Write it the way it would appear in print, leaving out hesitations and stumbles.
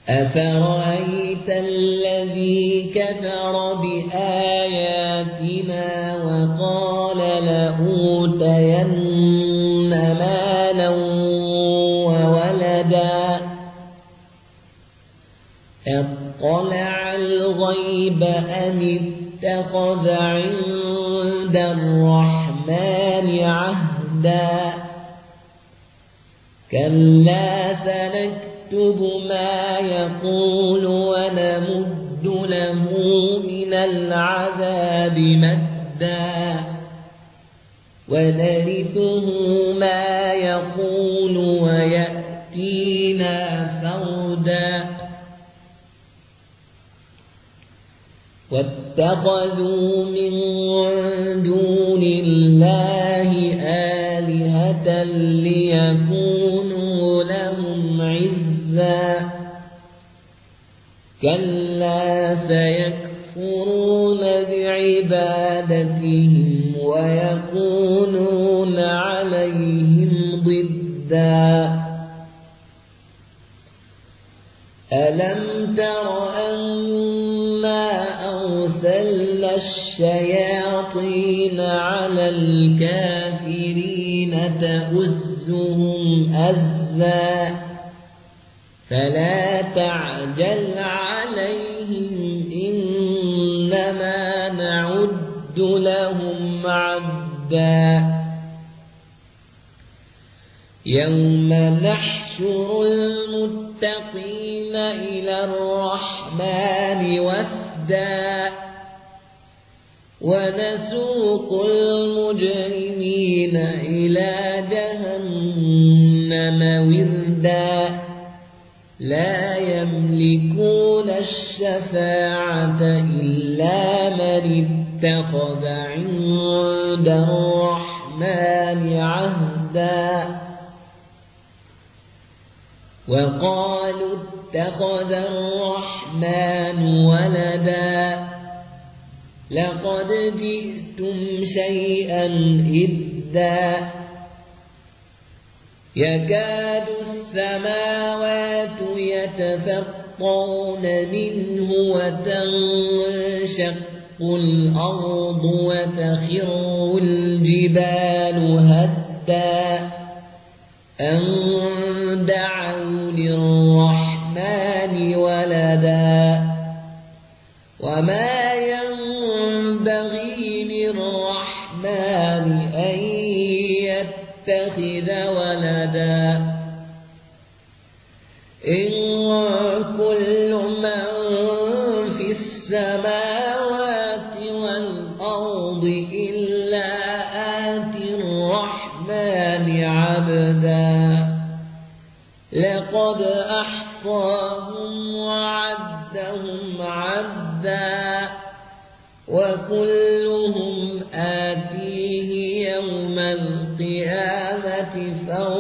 أفرأيت الذي كفر بآياتنا وقال لأوتين مالا وولدا أطلع الغيب أم اتخذ عند الرحمن عهدا كلا سنكتب ما يقول ونمد له من العذاب مدا ونرثه ما يقول ويأتينا فردا واتخذوا من دون الله آلهة ليكونوا لهم عزا كلا سيكفرون بعبادتهم ويكونون عليهم ضدا ألم تر أنا أرسلنا الشياطين على الكافرين تؤزهم أزا فلا تعجل عليهم إنما نعد لهم عدا يوم نحشر المتقين إلى الرحمن وفدا ونسوق المجرمين إلى جهنم وردا لا يملكون الشفاعة إلا من اتخذ عند الرحمن عهدا وقالوا اتخذ الرحمن ولدا لقد جئتم شيئا إدا يكاد السماوات يتفطرن منه وتنشق الأرض وتخر الجبال هدا أن دعوا للرحمن ولدا وما ينبغي للرحمن أن يتخذ ولدا إن كل من في السماوات والأرض إلا آتي الرحمن عبدا لقد أحصاهم وعدهم عدا وكلهم آتيه يوم القيامة فردا